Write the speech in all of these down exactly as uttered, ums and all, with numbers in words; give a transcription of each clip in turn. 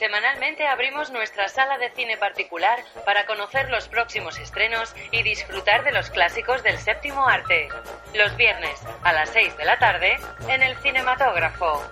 Semanalmente abrimos nuestra sala de cine particular para conocer los próximos estrenos y disfrutar de los clásicos del séptimo arte. Los viernes, a las seis de la tarde, en el Cinematógrafo.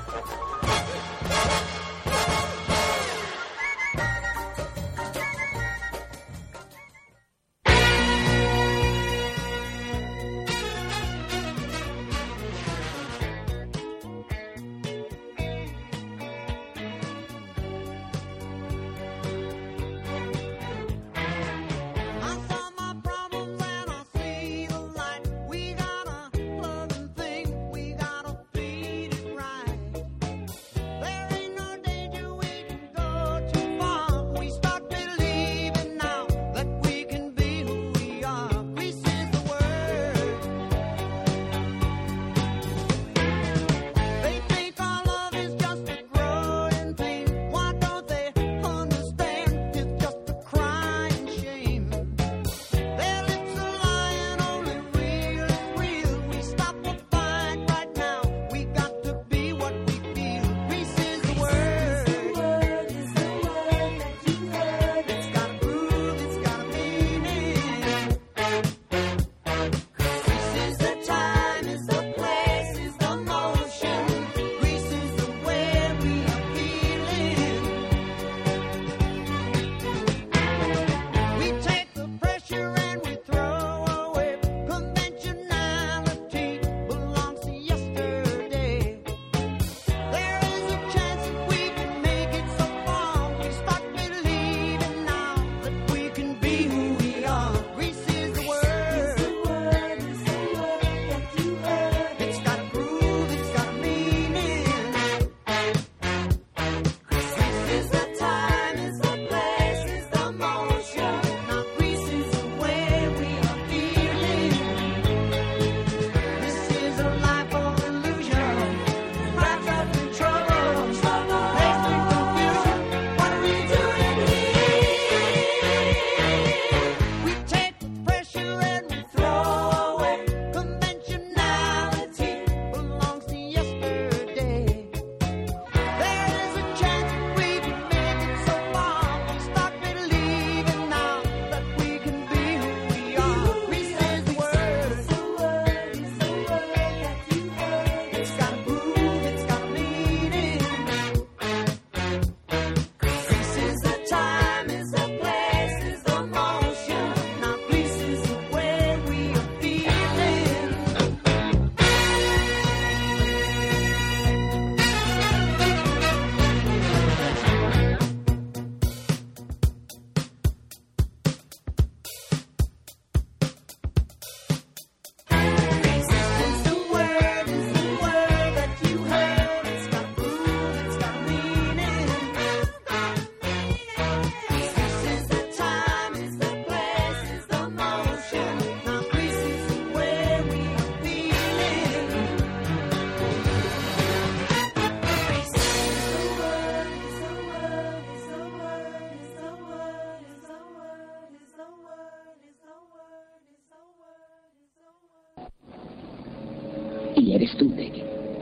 Y eres tú, David.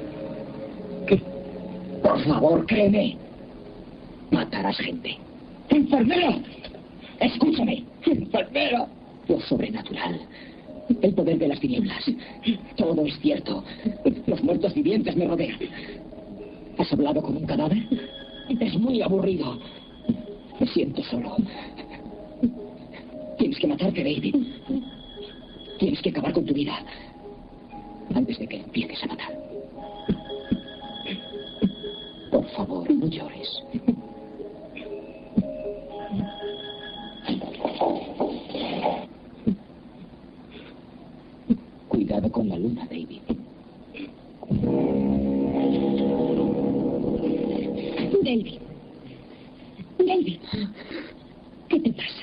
¿Qué? Por favor, créeme. Matarás gente. ¡Enfermero! Escúchame. ¡Enfermero! Lo sobrenatural. El poder de las tinieblas. Todo es cierto. Los muertos vivientes me rodean. ¿Has hablado con un cadáver? Es muy aburrido. Me siento solo. Tienes que matarte, David. Tienes que acabar con tu vida antes de que empieces a matar. Por favor, no llores. Cuidado con la luna, David. David. David. ¿Qué te pasa?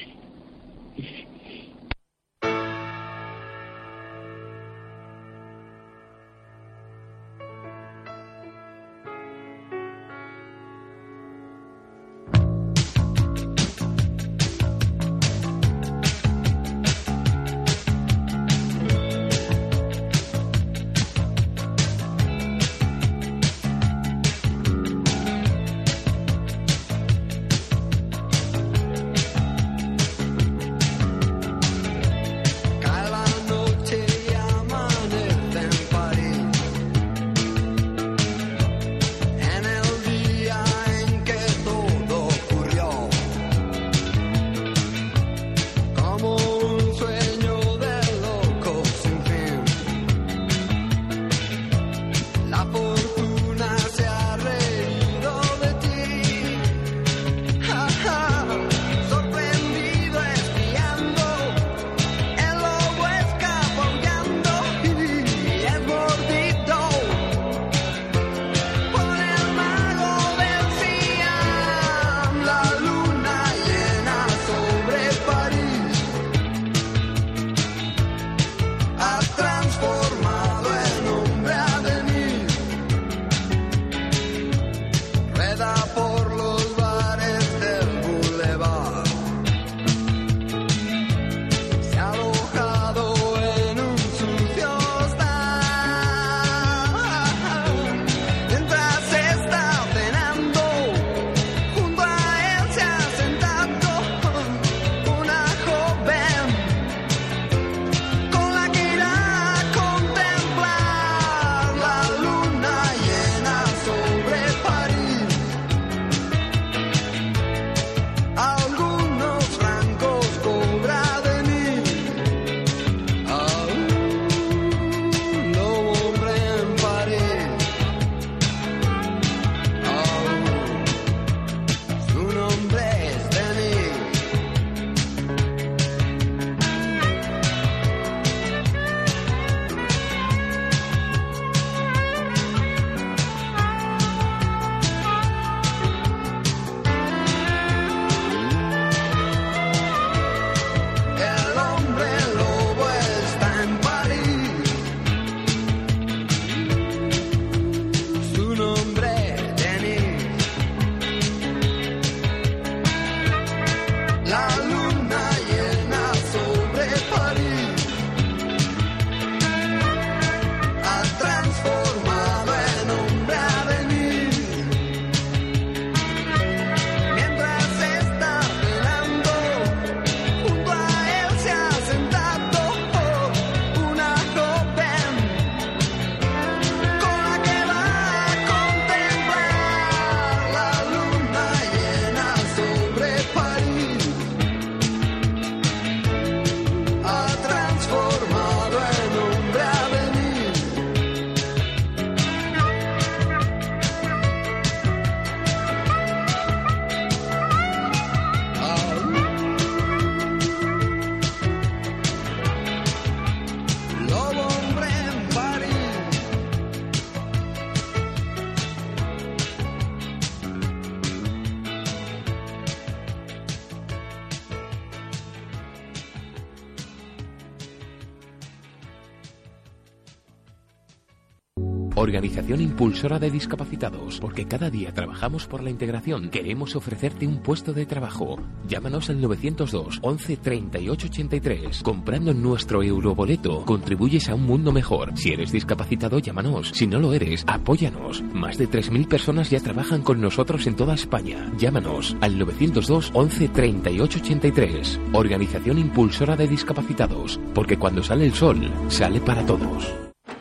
Organización impulsora de discapacitados, porque cada día trabajamos por la integración. Queremos ofrecerte un puesto de trabajo. Llámanos al novecientos dos, once, treinta y ocho, ochenta y tres. Comprando nuestro euroboleto, contribuyes a un mundo mejor. Si eres discapacitado, llámanos. Si no lo eres, apóyanos. Más de tres mil personas ya trabajan con nosotros en toda España. Llámanos al novecientos dos, once, treinta y ocho, ochenta y tres. Organización impulsora de discapacitados, porque cuando sale el sol, sale para todos.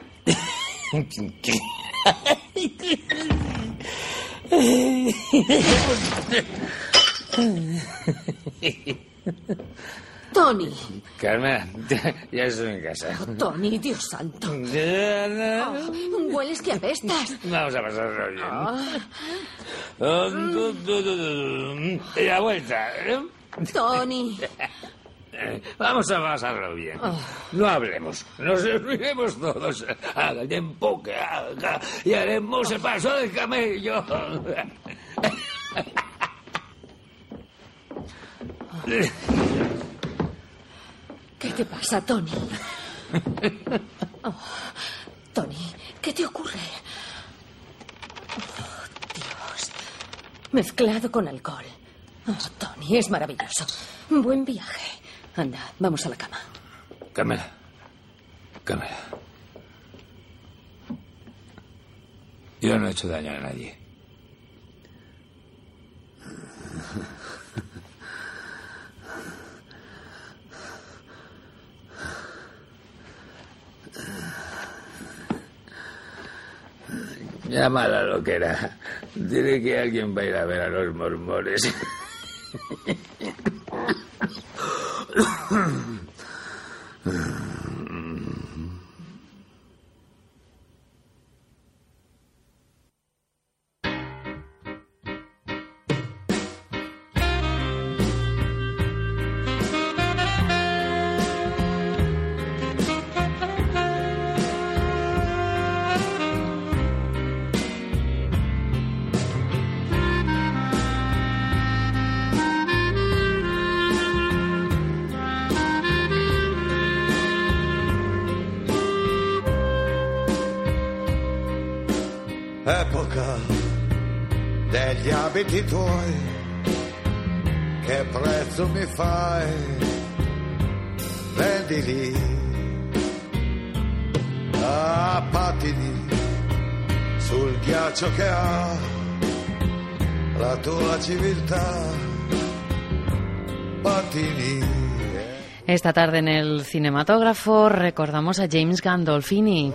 Tony. Carmen, ya estoy en casa. Oh, Tony, Dios santo. Oh, hueles que apestas. Vamos a pasarlo bien. Oh. Y la vuelta. Tony. Vamos a pasarlo bien. Oh. No hablemos, nos reuniremos todos al tiempo que haga y haremos el paso del camello. ¿Qué te pasa, Tony? Oh, Tony, ¿qué te ocurre? Oh, Dios. Mezclado con alcohol. Oh, Tony, es maravilloso. Buen viaje. Anda, vamos a la cama. Carmela. Carmela. Yo no he hecho daño a nadie. Llámala lo que era. Dile que alguien va a ir a ver a los mormones. Epoca degli abiti tuoi, che prezzo mi fai? Vendili a pattini sul ghiaccio che ha la tua civiltà. Pattini. Esta tarde en el cinematógrafo recordamos a James Gandolfini.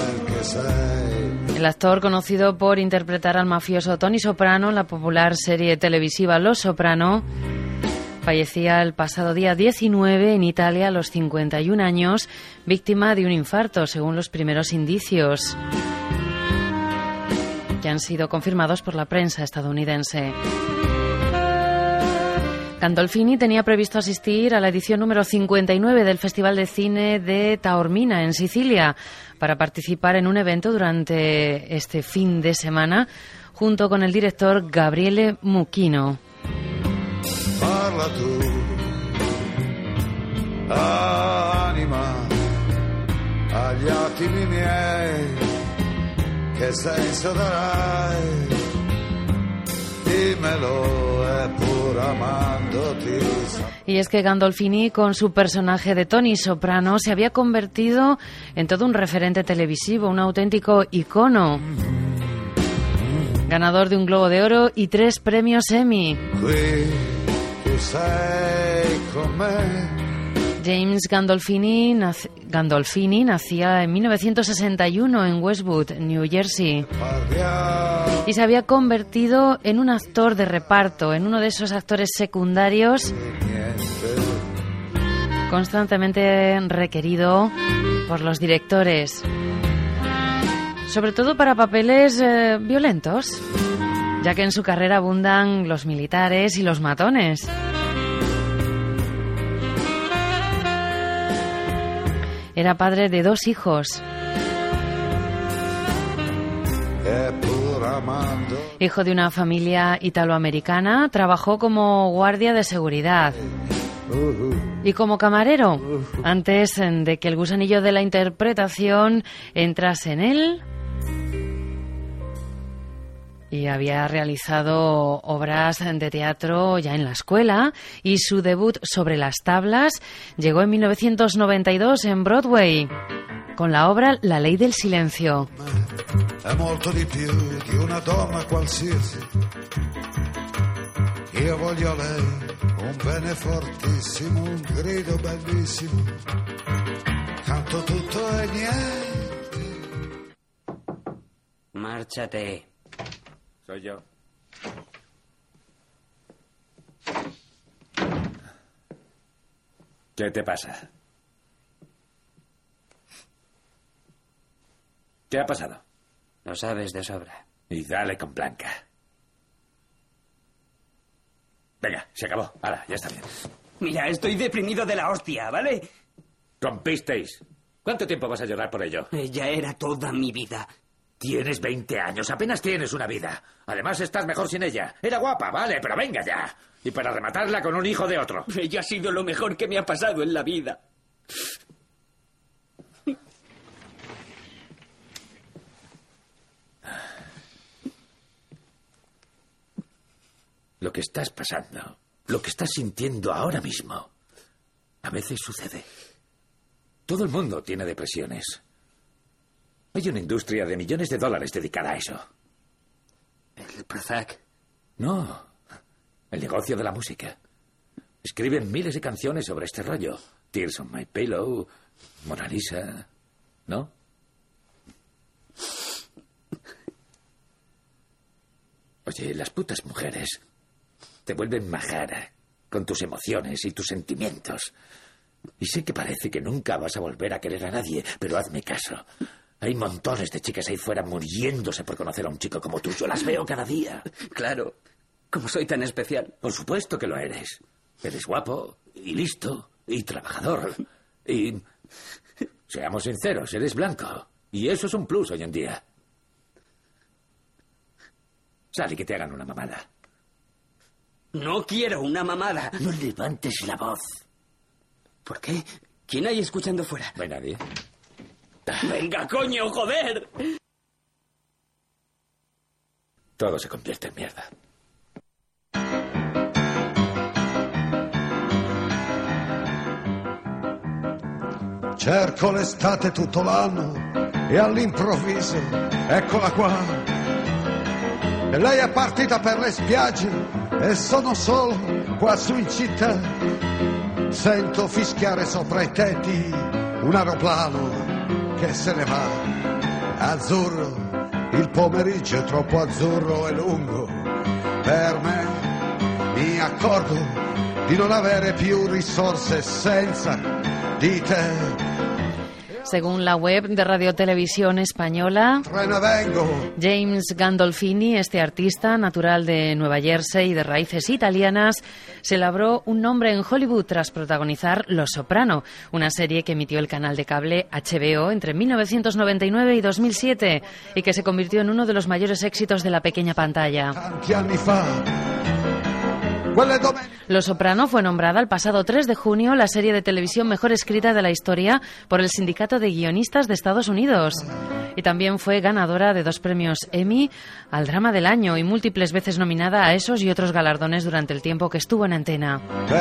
El actor, conocido por interpretar al mafioso Tony Soprano en la popular serie televisiva Los Soprano, fallecía el pasado día diecinueve en Italia a los cincuenta y un años, víctima de un infarto, según los primeros indicios que han sido confirmados por la prensa estadounidense. Gandolfini tenía previsto asistir a la edición número cincuenta y nueve del Festival de Cine de Taormina, en Sicilia, para participar en un evento durante este fin de semana, junto con el director Gabriele Mucchino. Parla tu, anima, agli attimi miei, che senso darai? Y es que Gandolfini, con su personaje de Tony Soprano, se había convertido en todo un referente televisivo, un auténtico icono. Ganador de un Globo de Oro y tres premios Emmy. James Gandolfini, nac- Gandolfini nacía en mil novecientos sesenta y uno en Westwood, New Jersey, y se había convertido en un actor de reparto, en uno de esos actores secundarios constantemente requerido por los directores, sobre todo para papeles eh, violentos, ya que en su carrera abundan los militares y los matones. Era padre de dos hijos. Hijo de una familia italoamericana, trabajó como guardia de seguridad y como camarero antes de que el gusanillo de la interpretación entrase en él y había realizado obras de teatro ya en la escuela, y su debut Sobre las tablas llegó en mil novecientos noventa y dos en Broadway con la obra La ley del silencio. È molto di più di una donna qualsiasi. Io voglio lei, un bene fortissimo, un grido bellissimo. Canto tutto e niente. Márchate. Soy yo. ¿Qué te pasa? ¿Qué ha pasado? Lo sabes de sobra. Y dale con Blanca. Venga, se acabó. Ahora, ya está bien. Mira, estoy deprimido de la hostia, ¿vale? Rompisteis. ¿Cuánto tiempo vas a llorar por ello? Ella era toda mi vida. Tienes veinte años, apenas tienes una vida. Además, estás mejor sin ella. Era guapa, vale, pero venga ya. Y para rematarla con un hijo de otro. Ella ha sido lo mejor que me ha pasado en la vida. Lo que estás pasando, lo que estás sintiendo ahora mismo, a veces sucede. Todo el mundo tiene depresiones. Hay una industria de millones de dólares dedicada a eso. ¿El Prozac? No, el negocio de la música. Escriben miles de canciones sobre este rollo. Tears on My Pillow, Mona Lisa, ¿no? Oye, las putas mujeres te vuelven majara con tus emociones y tus sentimientos. Y sé que parece que nunca vas a volver a querer a nadie, pero hazme caso. Hay montones de chicas ahí fuera muriéndose por conocer a un chico como tú. Yo las veo cada día. Claro. ¿Cómo soy tan especial? Por supuesto que lo eres. Eres guapo y listo y trabajador. Y seamos sinceros, eres blanco. Y eso es un plus hoy en día. Sal y que te hagan una mamada. No quiero una mamada. No levantes la voz. ¿Por qué? ¿Quién hay escuchando fuera? No hay nadie. ¡Venga, coño, joder! Todo se convierte en mierda. Cerco l'estate tutto l'anno e all'improvviso eccola qua. E lei è partita per le spiagge e sono solo qua su in città. Sento fischiare sopra i tetti un aeroplano che se ne va. Azzurro, il pomeriggio è troppo azzurro e lungo per me. Mi accorgo di non avere più risorse senza di te. Según la web de Radio Televisión Española, James Gandolfini, este artista natural de Nueva Jersey y de raíces italianas, se labró un nombre en Hollywood tras protagonizar Los Soprano, una serie que emitió el canal de cable H B O entre mil novecientos noventa y nueve y dos mil siete y que se convirtió en uno de los mayores éxitos de la pequeña pantalla. Los Soprano fue nombrada el pasado tres de junio la serie de televisión mejor escrita de la historia por el Sindicato de Guionistas de Estados Unidos. Y también fue ganadora de dos premios Emmy al drama del año y múltiples veces nominada a esos y otros galardones durante el tiempo que estuvo en antena.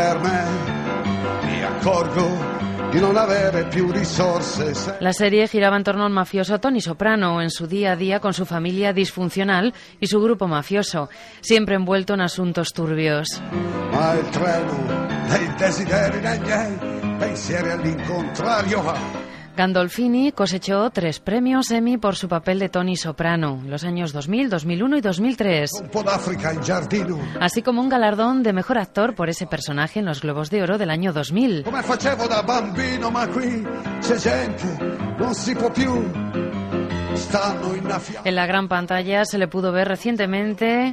La serie giraba en torno al mafioso Tony Soprano en su día a día con su familia disfuncional y su grupo mafioso, siempre envuelto en asuntos turbios. Gandolfini cosechó tres premios Emmy por su papel de Tony Soprano, los años dos mil, dos mil uno y dos mil tres. Así como un galardón de mejor actor por ese personaje en los Globos de Oro del año dos mil. En la gran pantalla se le pudo ver recientemente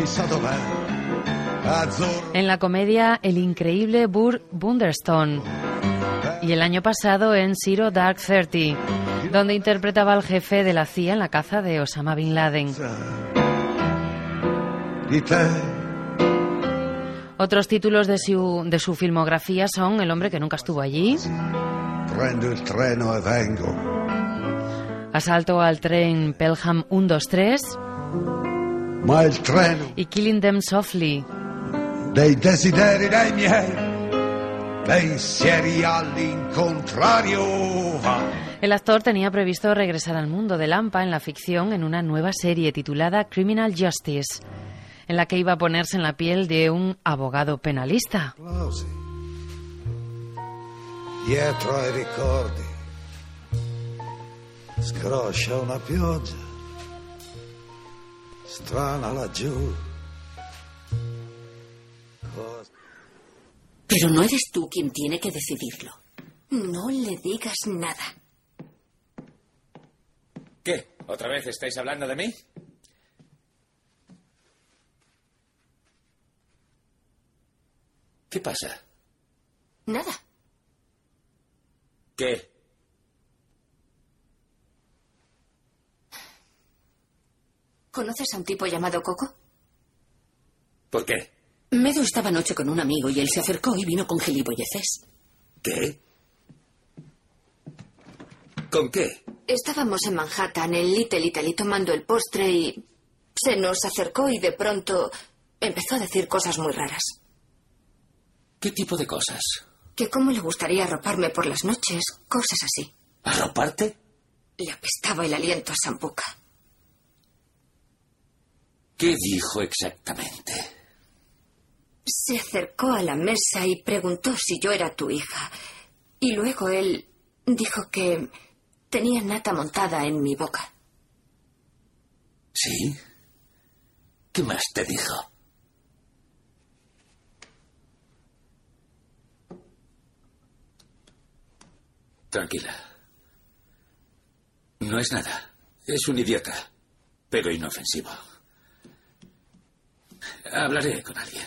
en la comedia El increíble Burr Bunderstone y el año pasado en Zero Dark Thirty, donde interpretaba al jefe de la C I A en la caza de Osama Bin Laden. Otros títulos de su, de su filmografía son El hombre que nunca estuvo allí, Prendo il treno e vengo. Asalto al tren Pelham ciento veintitrés, ma il treno y Killing Them Softly. dei desideri dei miei pensieri all'incontrario va. El actor tenía previsto regresar al mundo de Lampa en la ficción en una nueva serie titulada Criminal Justice, en la que iba a ponerse en la piel de un abogado penalista. Applausi. Dietro ai ricordi scroscia una pioggia strana laggiù. Pero no eres tú quien tiene que decidirlo. No le digas nada. ¿Qué? ¿Otra vez estáis hablando de mí? ¿Qué pasa? Nada. ¿Qué? ¿Conoces a un tipo llamado Coco? ¿Por qué? Medo estaba anoche con un amigo y él se acercó y vino con gilipolleces. ¿Qué? ¿Con qué? Estábamos en Manhattan, en Little Italy, tomando el postre y se nos acercó y de pronto empezó a decir cosas muy raras. ¿Qué tipo de cosas? Que cómo le gustaría arroparme por las noches, cosas así. ¿Arroparte? Le apestaba el aliento a Sambuca. ¿Qué dijo exactamente? Se acercó a la mesa y preguntó si yo era tu hija. Y luego él dijo que tenía nata montada en mi boca. ¿Sí? ¿Qué más te dijo? Tranquila. No es nada. Es un idiota, pero inofensivo. Hablaré con alguien.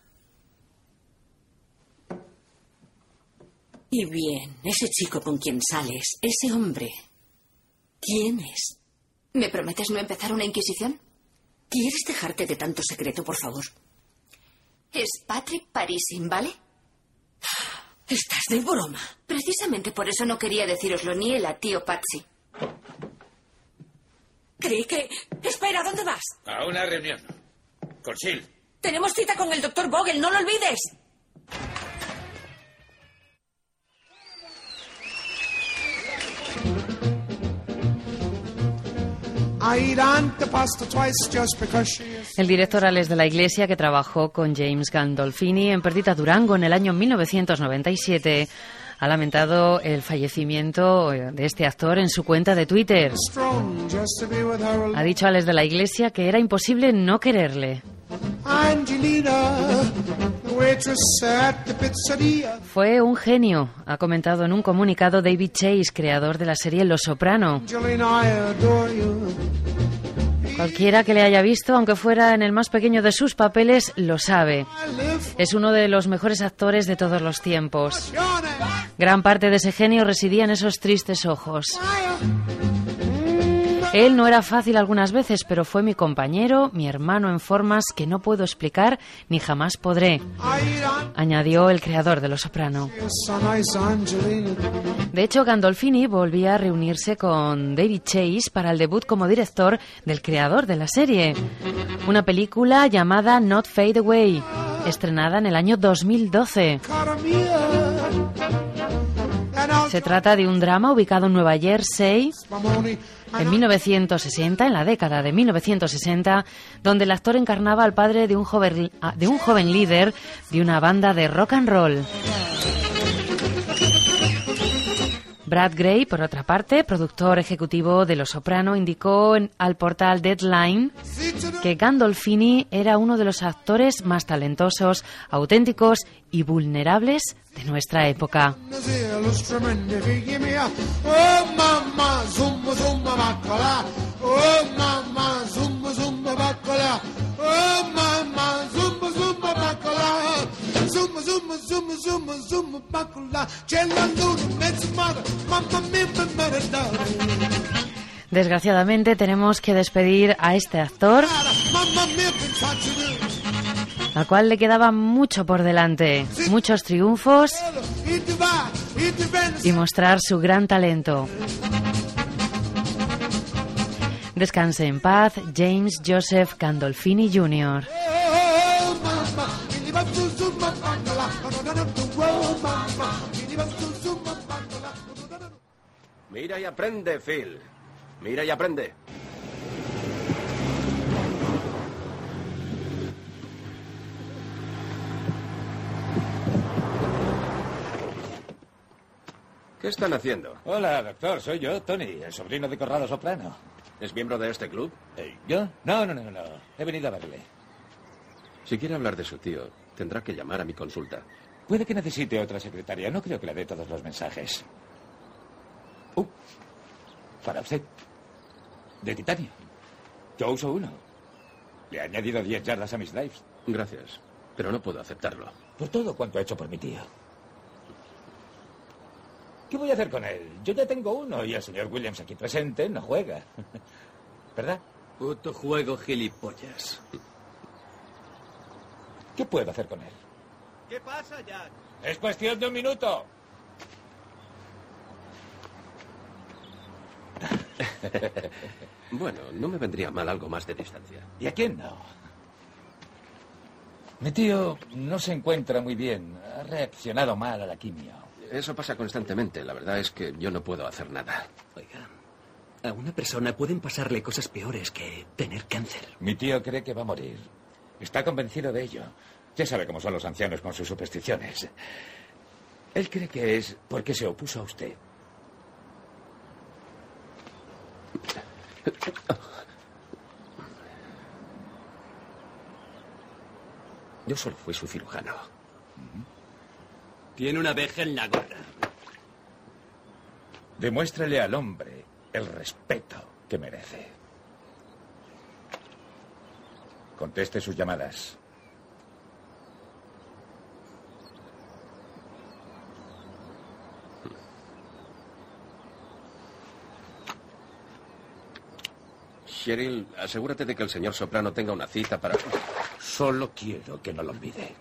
Y bien, ese chico con quien sales, ese hombre, ¿quién es? ¿Me prometes no empezar una inquisición? ¿Quieres dejarte de tanto secreto, por favor? Es Patrick Parisi, ¿vale? Estás de broma. Precisamente por eso no quería decíroslo ni él a tío Patsy. Creí que... Espera, ¿dónde vas? A una reunión. Con Sil. Tenemos cita con el doctor Vogel, no lo olvides. El director Alex de la Iglesia, que trabajó con James Gandolfini en Perdita Durango en el año mil novecientos noventa y siete, ha lamentado el fallecimiento de este actor en su cuenta de Twitter. Ha dicho Alex de la Iglesia que era imposible no quererle. Fue un genio, ha comentado en un comunicado David Chase, creador de la serie Los Soprano. Cualquiera que le haya visto, aunque fuera en el más pequeño de sus papeles, lo sabe. Es uno de los mejores actores de todos los tiempos. Gran parte de ese genio residía en esos tristes ojos. Él no era fácil algunas veces, pero fue mi compañero, mi hermano en formas que no puedo explicar ni jamás podré, añadió el creador de Los Soprano. De hecho, Gandolfini volvía a reunirse con David Chase para el debut como director del creador de la serie, una película llamada Not Fade Away, estrenada en el año dos mil doce. Se trata de un drama ubicado en Nueva Jersey en mil novecientos sesenta, en la década de mil novecientos sesenta, donde el actor encarnaba al padre de un joven, de un joven líder de una banda de rock and roll. Brad Gray, por otra parte, productor ejecutivo de Los Soprano, indicó en, al portal Deadline que Gandolfini era uno de los actores más talentosos, auténticos y vulnerables de nuestra época. Desgraciadamente tenemos que despedir a este actor, al cual le quedaba mucho por delante, muchos triunfos y mostrar su gran talento. Descanse en paz, James Joseph Gandolfini junior Mira y aprende, Phil. Mira y aprende. ¿Qué están haciendo? Hola, doctor. Soy yo, Tony, el sobrino de Corrado Soprano. ¿Es miembro de este club? ¿Eh, ¿Yo? No, no, no, no. He venido a verle. Si quiere hablar de su tío, tendrá que llamar a mi consulta. Puede que necesite otra secretaria. No creo que le dé todos los mensajes. Uh, para usted. De titanio. Yo uso uno. Le he añadido diez yardas a mis drives. Gracias, pero no puedo aceptarlo. Por todo cuanto ha hecho por mi tío. ¿Qué voy a hacer con él? Yo ya tengo uno y el señor Williams aquí presente no juega. ¿Verdad? Puto juego gilipollas. ¿Qué puedo hacer con él? ¿Qué pasa, Jack? Es cuestión de un minuto. Bueno, no me vendría mal algo más de distancia. ¿Y a quién no? Mi tío no se encuentra muy bien. Ha reaccionado mal a la quimio. Eso pasa constantemente. La verdad es que yo no puedo hacer nada. Oiga, a una persona pueden pasarle cosas peores que tener cáncer. Mi tío cree que va a morir. Está convencido de ello. Ya sabe cómo son los ancianos con sus supersticiones. Él cree que es porque se opuso a usted. Yo solo fui su cirujano. Tiene una abeja en la gorra. Demuéstrele al hombre el respeto que merece. Conteste sus llamadas. Cheryl, asegúrate de que el señor Soprano tenga una cita para... Solo quiero que no lo olvide.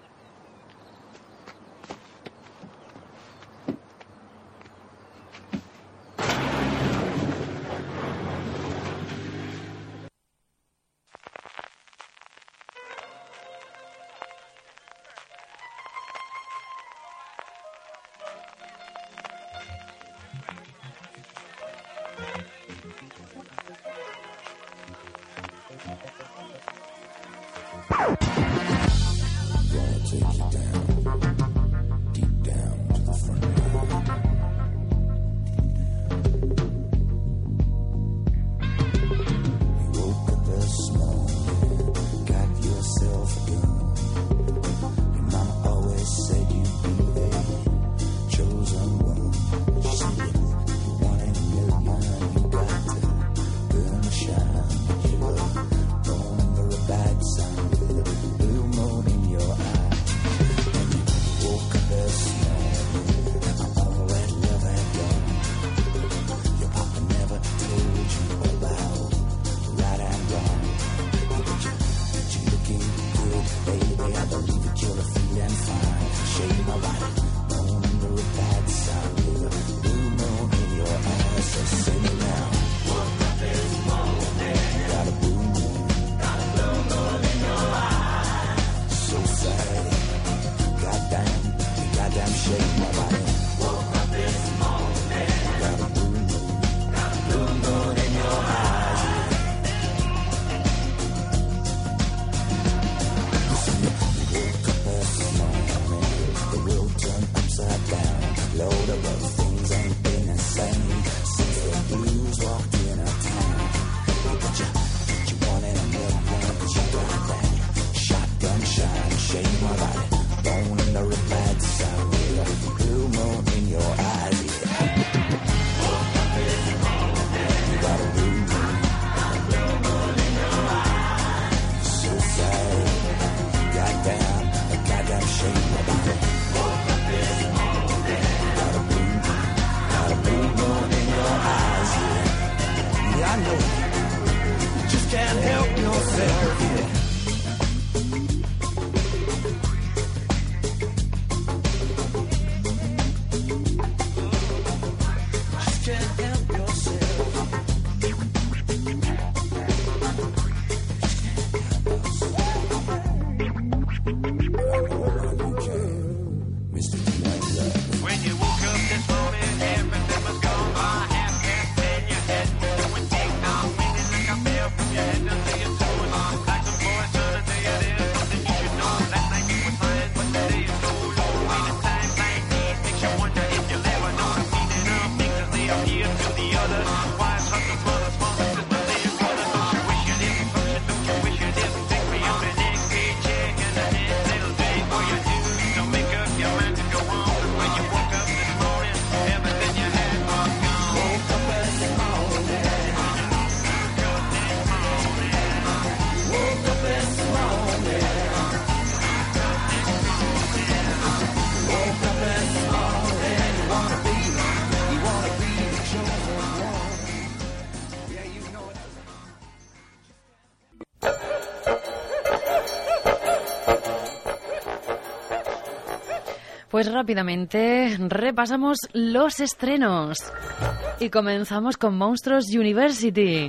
Pues rápidamente repasamos los estrenos. Y comenzamos con Monstruos University.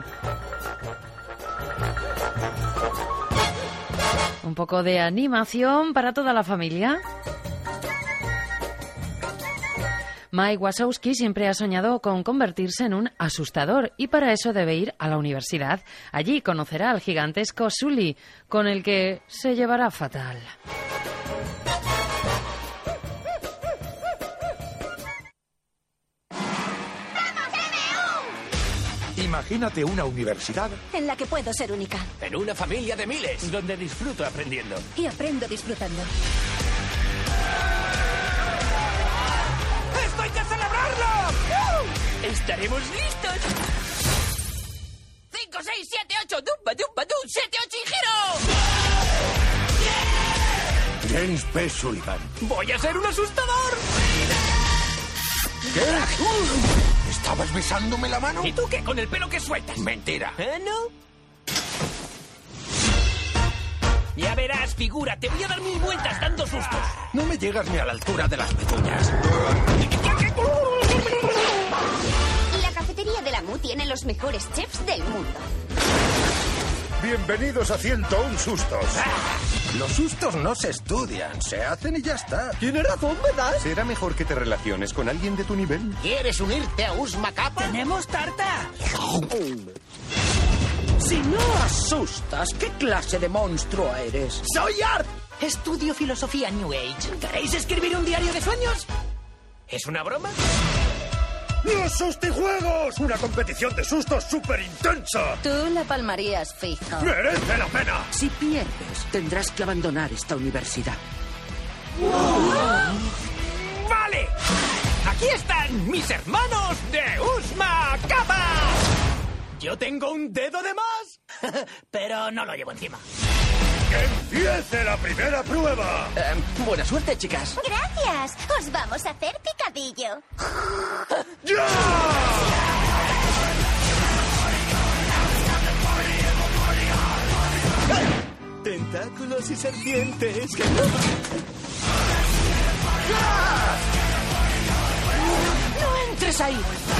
Un poco de animación para toda la familia. Mike Wazowski siempre ha soñado con convertirse en un asustador y para eso debe ir a la universidad. Allí conocerá al gigantesco Sully, con el que se llevará fatal. Imagínate una universidad en la que puedo ser única. En una familia de miles, donde disfruto aprendiendo. Y aprendo disfrutando. ¡Esto hay que celebrarlo! ¡Uh! ¡Estaremos listos! ¡Cinco, seis, siete, ocho! ¡Dumba, dumba, dum! ¡Siete, ocho y giro! James P. Sullivan. ¡Voy a ser un asustador! ¿Qué? Uh, ¿Estabas besándome la mano? ¿Y tú qué? ¿Con el pelo que sueltas? Mentira. ¿Eh, no? Ya verás, figura. Te voy a dar mil vueltas dando sustos. No me llegas ni a la altura de las pezuñas. La cafetería de la M U tiene los mejores chefs del mundo. Bienvenidos a ciento uno sustos. Ah, los sustos no se estudian, se hacen y ya está. ¿Tienes razón, verdad? ¿Será mejor que te relaciones con alguien de tu nivel? ¿Quieres unirte a Usma Kappa? ¡Tenemos tarta! Si no asustas, ¿qué clase de monstruo eres? ¡Soy Art! Estudio filosofía New Age. ¿Queréis escribir un diario de sueños? ¿Es una broma? ¡Los sustijuegos! ¡Una competición de sustos súper intensa! Tú la palmarías fijo. ¡Merece la pena! Si pierdes, tendrás que abandonar esta universidad. ¡Vale! ¡Aquí están mis hermanos de Usma Kappa! Yo tengo un dedo de más, pero no lo llevo encima. ¡Que empiece la primera prueba! Eh, buena suerte, chicas. Gracias. Os vamos a hacer picadillo. ¡Ya! Tentáculos y serpientes. ¡No entres ahí!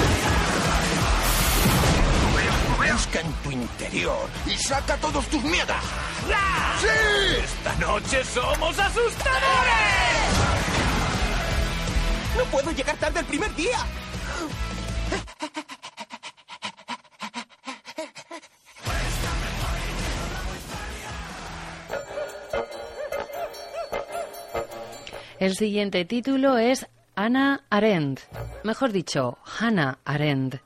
Busca en tu interior y saca todos tus miedos. ¡Ah! ¡Sí! ¡Esta noche somos asustadores! ¡No puedo llegar tarde el primer día! El siguiente título es Hannah Arendt. Mejor dicho, Hannah Arendt.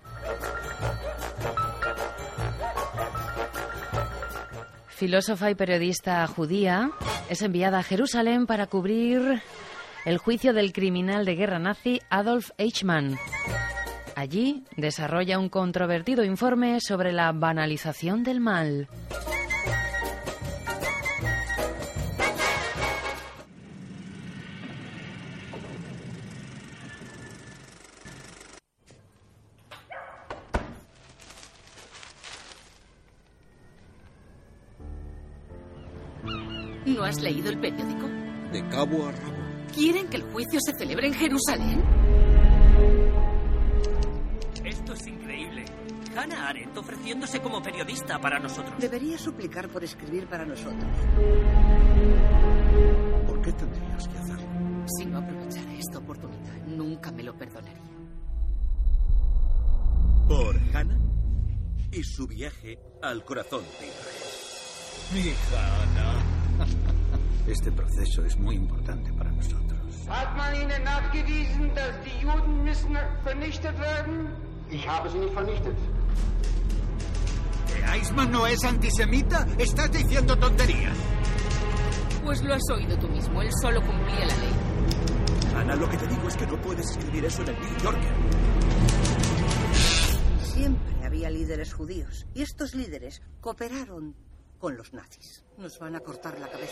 Filósofa y periodista judía, es enviada a Jerusalén para cubrir el juicio del criminal de guerra nazi Adolf Eichmann. Allí desarrolla un controvertido informe sobre la banalización del mal. ¿No has leído el periódico? De cabo a rabo. ¿Quieren que el juicio se celebre en Jerusalén? Esto es increíble. Hannah Arendt ofreciéndose como periodista para nosotros. Debería suplicar por escribir para nosotros. ¿Por qué tendrías que hacerlo? Si no aprovechara esta oportunidad, nunca me lo perdonaría. Por Hannah y su viaje al corazón de Israel. Mi Hannah. Este proceso es muy importante para nosotros. Hat man Ihnen nachgewiesen, dass die Juden müssen vernichtet werden? Ich habe sie nicht vernichtet. ¿Que Eichmann no es antisemita? Estás diciendo tonterías. Pues lo has oído tú mismo. Él solo cumplía la ley. Ana, lo que te digo es que no puedes escribir eso en el New Yorker. Siempre había líderes judíos y estos líderes cooperaron con los nazis. Nos van a cortar la cabeza.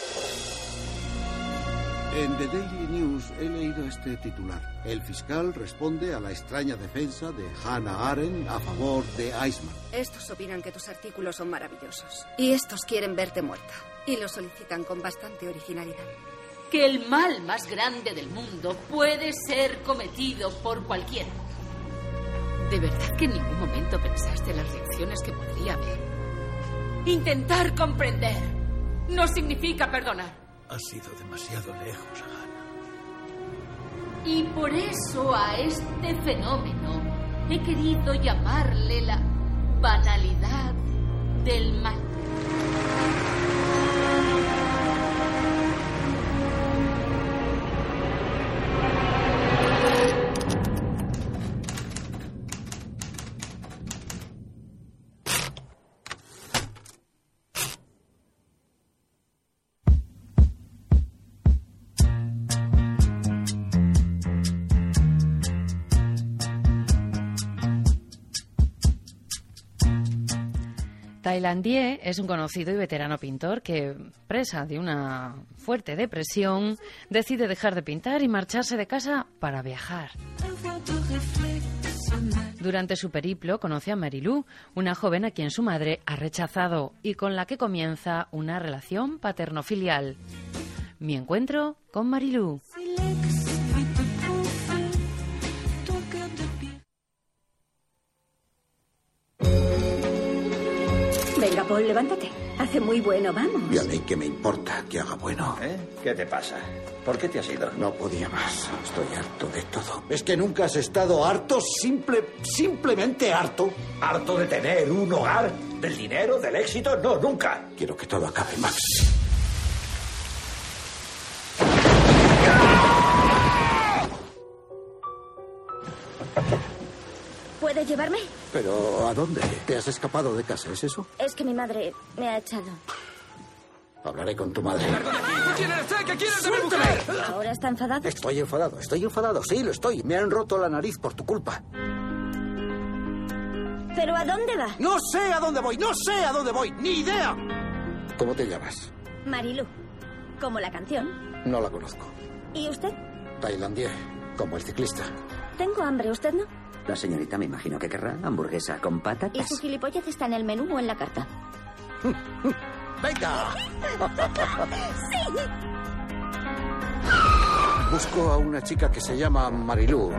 En The Daily News he leído este titular. El fiscal responde a la extraña defensa de Hannah Arendt a favor de Eichmann. Estos opinan que tus artículos son maravillosos. Y estos quieren verte muerta. Y lo solicitan con bastante originalidad. que el mal más grande del mundo puede ser cometido por cualquiera. ¿De verdad que en ningún momento pensaste en las reacciones que podría haber? Intentar comprender no significa perdonar. Has ido demasiado lejos, Hannah. Y por eso a este fenómeno he querido llamarle la banalidad del mal. Tailandie es un conocido y veterano pintor que, presa de una fuerte depresión, decide dejar de pintar y marcharse de casa para viajar. Durante su periplo conoce a Marilú, una joven a quien su madre ha rechazado y con la que comienza una relación paterno-filial. Mi encuentro con Marilú. Venga, Paul, levántate. Hace muy bueno, vamos. ¿Y a mí qué me importa que haga bueno? ¿Eh? ¿Qué te pasa? ¿Por qué te has ido? No podía más. Estoy harto de todo. ¿Es que nunca has estado harto? Simple, simplemente harto. ¿Harto de tener un hogar? ¿Del dinero? ¿Del éxito? No, nunca. Quiero que todo acabe, Max. ¿Puede llevarme? ¿Pero a dónde? ¿Te has escapado de casa, es eso? Es que mi madre me ha echado. Hablaré con tu madre. ¿Quién eres? ¿Qué quieres de mi mujer? ¿Ahora está enfadado? Estoy enfadado, estoy enfadado. Sí, lo estoy. Me han roto la nariz por tu culpa. ¿Pero a dónde va? No sé a dónde voy, no sé a dónde voy. ¡Ni idea! ¿Cómo te llamas? Marilú. Como la canción. No la conozco. ¿Y usted? Tailandie, como el ciclista. Tengo hambre, ¿usted no? La señorita me imagino que querrá hamburguesa con ¿Y patatas. su gilipollez está en el menú o en la carta? ¡Venga! ¡Sí! Busco a una chica que se llama Marilú.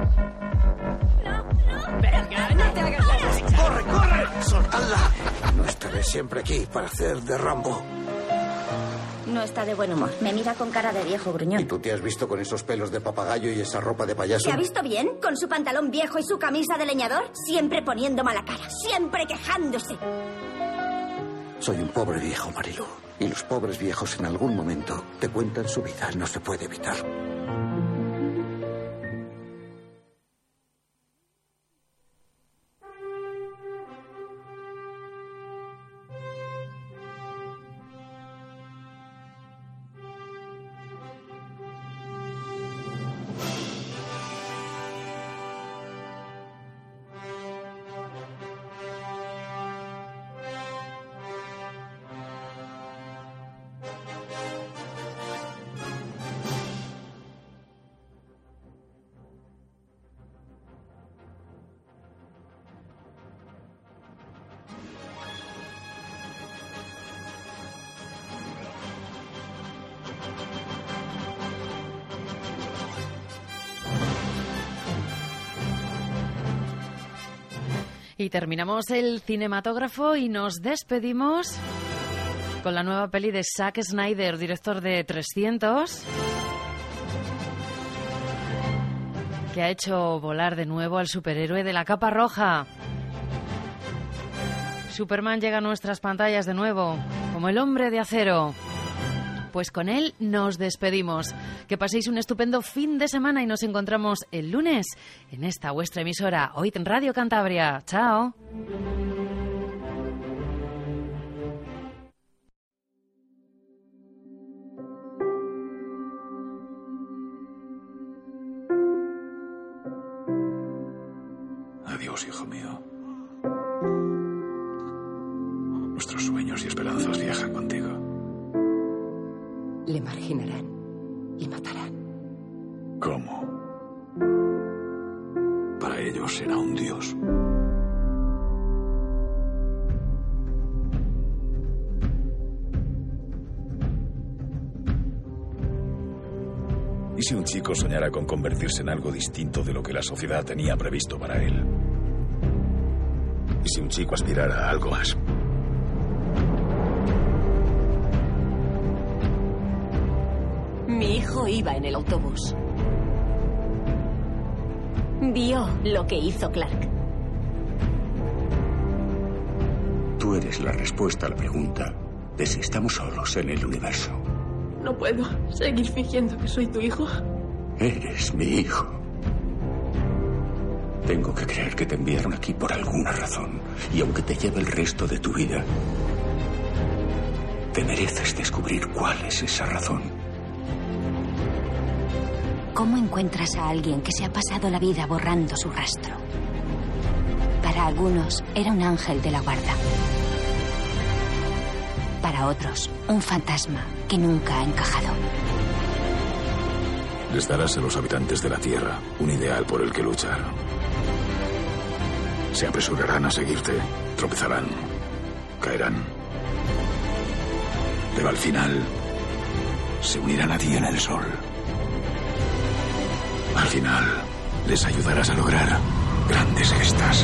Venga, no te hagas la... ¡Corre, corre! ¡Soltadla! No estaré siempre aquí para hacer de Rambo. No está de buen humor. Me mira con cara de viejo gruñón. ¿Y tú te has visto con esos pelos de papagayo y esa ropa de payaso? ¿Se ha visto bien? Con su pantalón viejo y su camisa de leñador. Siempre poniendo mala cara. Siempre quejándose. Soy un pobre viejo, Marilú. Y los pobres viejos en algún momento te cuentan su vida. No se puede evitar. Y terminamos el cinematógrafo y nos despedimos con la nueva peli de Zack Snyder, director de trescientos, que ha hecho volar de nuevo al superhéroe de la capa roja. Superman llega a nuestras pantallas de nuevo, como el hombre de acero. Pues con él nos despedimos. Que paséis un estupendo fin de semana y nos encontramos el lunes en esta vuestra emisora, O I T Radio Cantabria. ¡Chao! Adiós, hijo mío. Nuestros sueños y esperanzas viajan contigo. Le marginarán y matarán. ¿Cómo? Para ellos será un dios. ¿Y si un chico soñara con convertirse en algo distinto de lo que la sociedad tenía previsto para él? ¿Y si un chico aspirara a algo más? Mi hijo iba en el autobús. Vio lo que hizo Clark. Tú eres la respuesta a la pregunta de si estamos solos en el universo. No puedo seguir fingiendo que soy tu hijo. Eres mi hijo. Tengo que creer que te enviaron aquí por alguna razón. Y aunque te lleve el resto de tu vida, te mereces descubrir cuál es esa razón. ¿Cómo encuentras a alguien que se ha pasado la vida borrando su rastro? Para algunos era un ángel de la guarda. Para otros, un fantasma que nunca ha encajado. Les darás a los habitantes de la Tierra un ideal por el que luchar. Se apresurarán a seguirte, tropezarán, caerán. Pero al final, se unirán a ti en el sol. Al final, les ayudarás a lograr grandes gestas.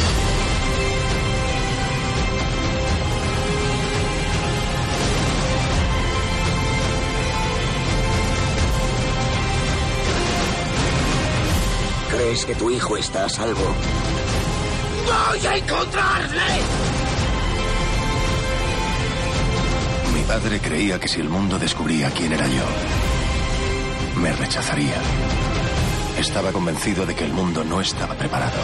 ¿Crees que tu hijo está a salvo? ¡Voy a encontrarle! Mi padre creía que si el mundo descubría quién era yo, me rechazaría. Estaba convencido de que el mundo no estaba preparado.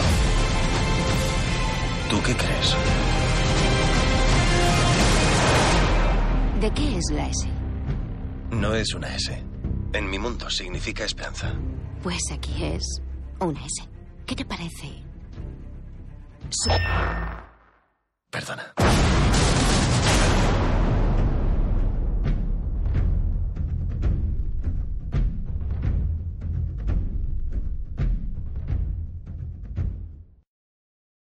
¿Tú qué crees? ¿De qué es la S? No es una S. En mi mundo significa esperanza. Pues aquí es una S. ¿Qué te parece? Su- Perdona.